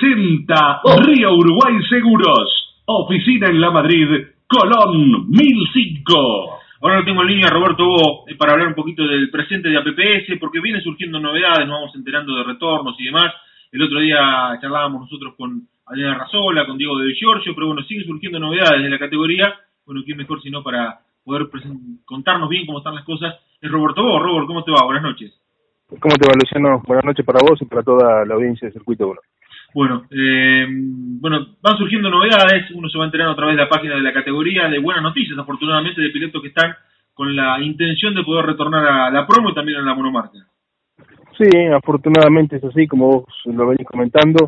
presenta Río Uruguay Seguros, oficina en La Madrid, Colón 1005. Ahora lo tengo en línea Roberto Bo para hablar un poquito del presente de APPS, porque vienen surgiendo novedades, nos vamos enterando de retornos y demás. El otro día charlábamos nosotros con Adriana Razola, con Diego de Giorgio, pero bueno, siguen surgiendo novedades de la categoría. Bueno, ¿quién mejor sino para poder contarnos bien cómo están las cosas? Es Roberto Bo. Robert, ¿cómo te va? Buenas noches. ¿Cómo te va, Luciano? Buenas noches para vos y para toda la audiencia de Circuito 1. Bueno, van surgiendo novedades, uno se va enterando a través de la página de la categoría, de buenas noticias, afortunadamente, de pilotos que están con la intención de poder retornar a la promo y también a la monomarca. Sí, afortunadamente es así, como vos lo venís comentando.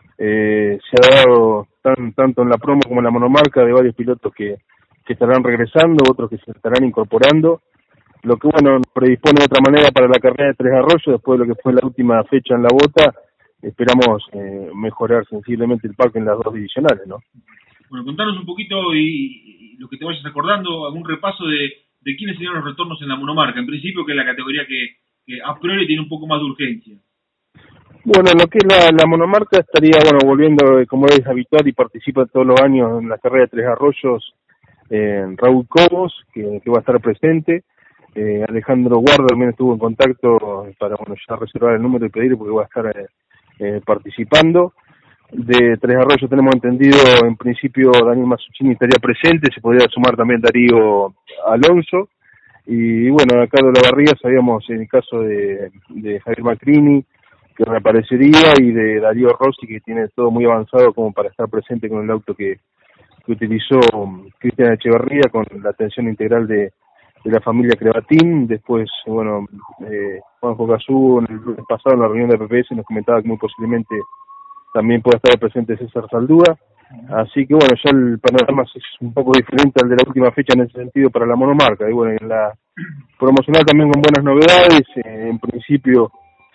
Se ha dado tanto en la promo como en la monomarca de varios pilotos que estarán regresando, otros que se estarán incorporando. Lo que, bueno, predispone de otra manera para la carrera de Tres Arroyos, después de lo que fue la última fecha en la bota. Esperamos mejorar sensiblemente el parque en las dos divisionales, ¿no? Bueno, contanos un poquito y lo que te vayas acordando, algún repaso de quiénes serían los retornos en la monomarca. En principio, que es la categoría que a priori tiene un poco más de urgencia. Bueno, lo que es la monomarca estaría, bueno, volviendo como es habitual y participa todos los años en la carrera de Tres Arroyos, Raúl Cobos, que va a estar presente. Alejandro Guarda también estuvo en contacto para, bueno, ya reservar el número y pedir porque va a estar participando. De Tres Arroyos tenemos entendido, en principio Daniel Masuccini estaría presente, se podría sumar también Darío Alonso. Y bueno, acá de Olavarría sabíamos en el caso de Javier Macrini, que reaparecería, y de Darío Rossi, que tiene todo muy avanzado como para estar presente con el auto que utilizó Cristian Echeverría, con la atención integral de la familia Crevatín. Después, bueno, Juanjo Cazú en el lunes pasado en la reunión de APPS nos comentaba que muy posiblemente también pueda estar presente César Saldúa. Así que bueno, ya el panorama es un poco diferente al de la última fecha en ese sentido para la monomarca. Y bueno, en la promocional también con buenas novedades. En principio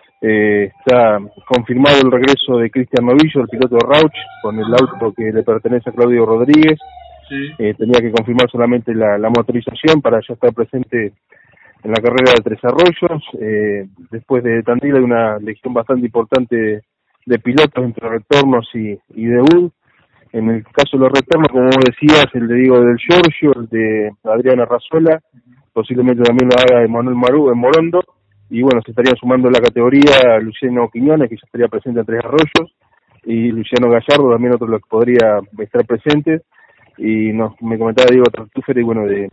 está confirmado el regreso de Cristian Novillo, el piloto de Rauch, con el auto que le pertenece a Claudio Rodríguez. Sí. Tenía que confirmar solamente la motorización para ya estar presente en la carrera de Tres Arroyos. Después de Tandil hay una legión bastante importante de pilotos entre retornos y debut. En el caso de los retornos, como vos decías, el de Diego del Giorgio, el de Adriana Razola, posiblemente también lo haga Emanuel Marú en Morondo. Y bueno, se estaría sumando en la categoría Luciano Quiñones, que ya estaría presente en Tres Arroyos, y Luciano Gallardo, también otro de los que podría estar presente. Y me comentaba Diego Tartúfero, y bueno, de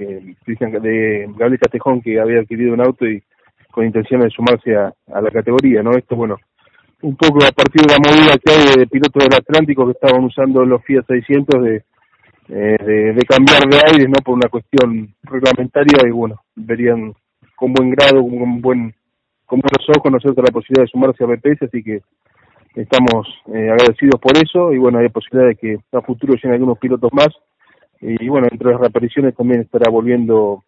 Gabriel Castejón, que había adquirido un auto y con intención de sumarse a la categoría, ¿no? Esto, bueno, un poco a partir de la movida que hay de pilotos del Atlántico que estaban usando los Fiat 600 de cambiar de aires, ¿no? Por una cuestión reglamentaria, y bueno, verían con buen grado, con buenos ojos nosotros la posibilidad de sumarse a BPS, así que estamos agradecidos por eso. Y bueno, hay posibilidad de que a futuro lleguen algunos pilotos más. Y bueno, entre las reapariciones también estará volviendo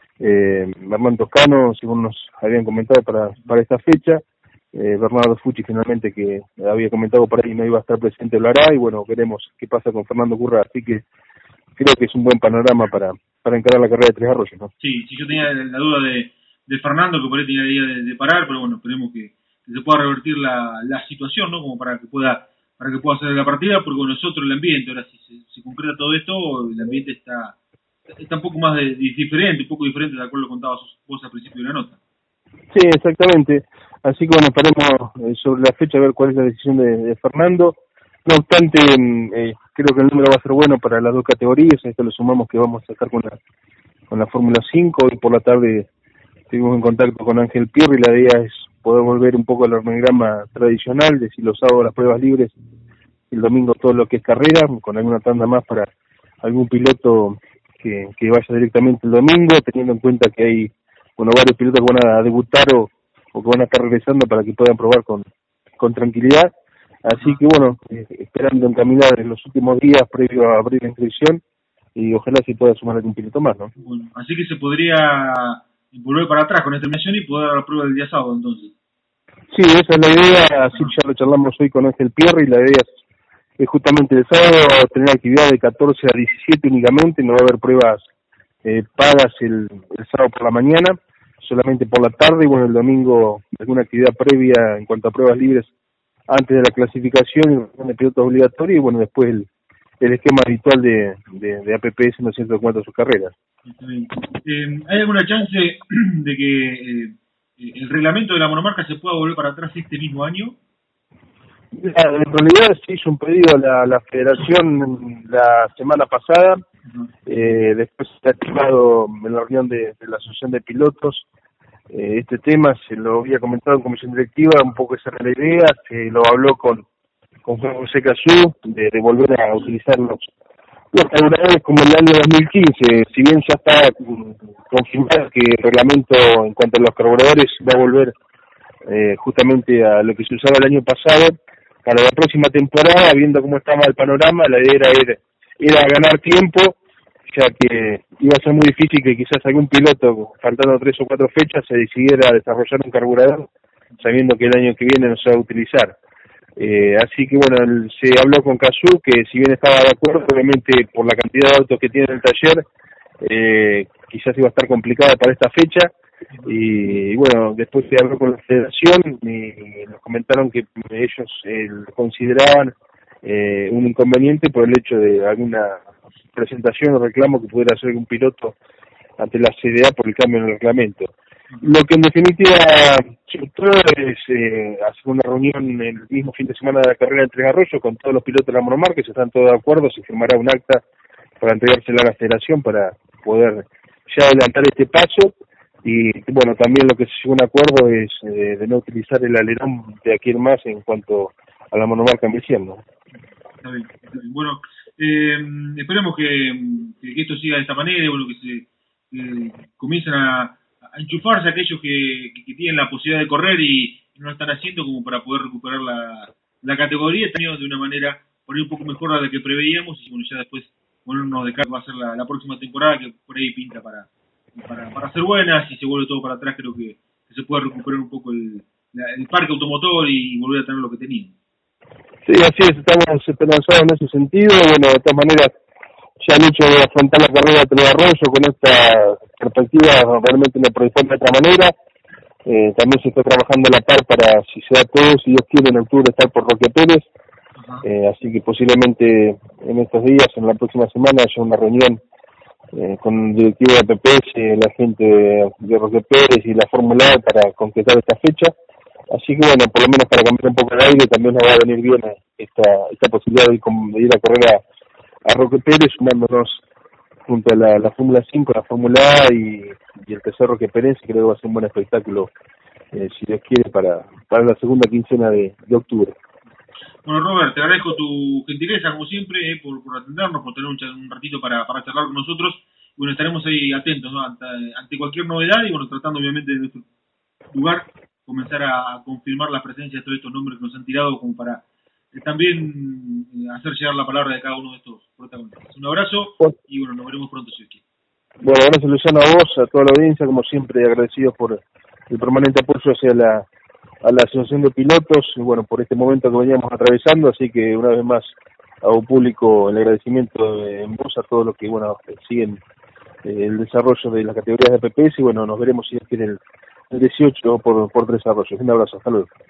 Hernán Toscano, según nos habían comentado para esta fecha. Bernardo Fucci finalmente, que había comentado por ahí no iba a estar presente, lo hará. Y bueno, veremos qué pasa con Fernando Curra. Así que creo que es un buen panorama para encarar la carrera de Tres Arroyos, ¿no? Sí, yo tenía la duda de Fernando, que por ahí tenía la idea de parar, pero bueno, esperemos que se pueda revertir la situación, ¿no? Como para que pueda hacer la partida, porque bueno, nosotros el ambiente, ahora si se concreta todo esto, el ambiente está un poco más diferente, un poco diferente de acuerdo lo contabas vos al principio de la nota. Sí, exactamente. Así que bueno, esperemos sobre la fecha a ver cuál es la decisión de Fernando. No obstante, creo que el número va a ser bueno para las dos categorías. A esto le sumamos que vamos a estar con la Fórmula 5. Hoy por la tarde estuvimos en contacto con Ángel Pierre, y la idea es poder volver un poco al organigrama tradicional, de si los sábados las pruebas libres y el domingo todo lo que es carrera, con alguna tanda más para algún piloto que vaya directamente el domingo, teniendo en cuenta que hay, bueno, varios pilotos que van a debutar o que van a estar regresando para que puedan probar con tranquilidad. Así que bueno, esperando encaminar en los últimos días previo a abrir la inscripción, y ojalá se pueda sumar algún piloto más, ¿no? Bueno, así que se podría volver para atrás con esta terminación y poder dar la prueba el día sábado, entonces. Sí, esa es la idea. Así ya lo charlamos hoy con Ángel Pierre, y la idea es justamente el sábado tener actividad de 14 a 17 únicamente. No va a haber pruebas pagas el sábado por la mañana, solamente por la tarde. Y bueno, el domingo alguna actividad previa en cuanto a pruebas libres antes de la clasificación de pilotos obligatorios y bueno, después el esquema habitual de APPS, ¿no es cierto?, en cuanto a sus carreras. ¿Hay alguna chance de que el reglamento de la monomarca se pueda volver para atrás este mismo año? En realidad se hizo un pedido a la federación la semana pasada, después se ha activado en la reunión de la asociación de pilotos. Este tema se lo había comentado en comisión directiva, un poco esa era la idea, se lo habló con Juan José Cazú de volver a utilizar los carburadores como el año 2015, si bien ya está confirmado que el reglamento en cuanto a los carburadores va a volver justamente a lo que se usaba el año pasado. Para la próxima temporada, viendo cómo estaba el panorama, la idea era ganar tiempo, ya que iba a ser muy difícil que quizás algún piloto, faltando 3 o 4 fechas, se decidiera desarrollar un carburador, sabiendo que el año que viene no se va a utilizar. Así que bueno, se habló con Cazú, que si bien estaba de acuerdo, obviamente por la cantidad de autos que tiene en el taller, quizás iba a estar complicada para esta fecha. Y bueno, después se habló con la federación y nos comentaron que ellos consideraban un inconveniente por el hecho de alguna presentación o reclamo que pudiera hacer un piloto ante la CDA por el cambio en el reglamento. Lo que en definitiva se optó es hacer una reunión el mismo fin de semana de la carrera de Tres Arroyos con todos los pilotos de la monomarca, se están todos de acuerdo, se firmará un acta para entregársela a la federación para poder ya adelantar este paso. Y bueno, también lo que se llegó a un acuerdo es de no utilizar el alerón de aquí en más en cuanto a la monomarca en diciembre. Está bien. Bueno, esperemos que esto siga de esta manera, bueno, que se comiencen a enchufarse aquellos que tienen la posibilidad de correr y no lo están haciendo, como para poder recuperar la categoría este año de una manera por ahí un poco mejor a la que preveíamos, y bueno, ya después ponernos de cara va a ser la próxima temporada, que por ahí pinta para ser buena. Si se vuelve todo para atrás, creo que se puede recuperar un poco el parque automotor y volver a tener lo que tenía. Sí, así es, estamos esperanzados en ese sentido. Bueno, de todas maneras, ya el hecho de afrontar la carrera de Tres Arroyos con esta perspectiva realmente me predispone de otra manera. También se está trabajando a la par para, si se da todo, si Dios quiere, en octubre estar por Roque Pérez. Así que posiblemente en estos días, en la próxima semana, haya una reunión con el directivo de APPS, la gente de Roque Pérez y la Fórmula E para concretar esta fecha. Así que bueno, por lo menos para cambiar un poco el aire, también nos va a venir bien esta posibilidad de ir a correr a Roque Pérez, sumándonos junto a la Fórmula 5, la Fórmula A y el tercer Roque Pérez, que creo que va a ser un buen espectáculo, si Dios quiere, para la segunda quincena de octubre. Bueno, Robert, te agradezco tu gentileza, como siempre, por atendernos, por tener un ratito para charlar con nosotros. Bueno, estaremos ahí atentos, ¿no?, ante cualquier novedad y, bueno, tratando obviamente de nuestro lugar comenzar a confirmar la presencia de todos estos nombres que nos han tirado, como para también hacer llegar la palabra de cada uno de estos protagonistas. Un abrazo y, bueno, nos veremos pronto si Dios quiere. Bueno, gracias Luciano, a vos, a toda la audiencia, como siempre, agradecidos por el permanente apoyo hacia la asociación de pilotos, y bueno, por este momento que veníamos atravesando, así que una vez más hago público el agradecimiento en voz a todos los que, bueno, siguen el desarrollo de las categorías de PPS, y bueno, nos veremos si Dios quiere el 18 por Tres Arroyos. Un abrazo, hasta luego.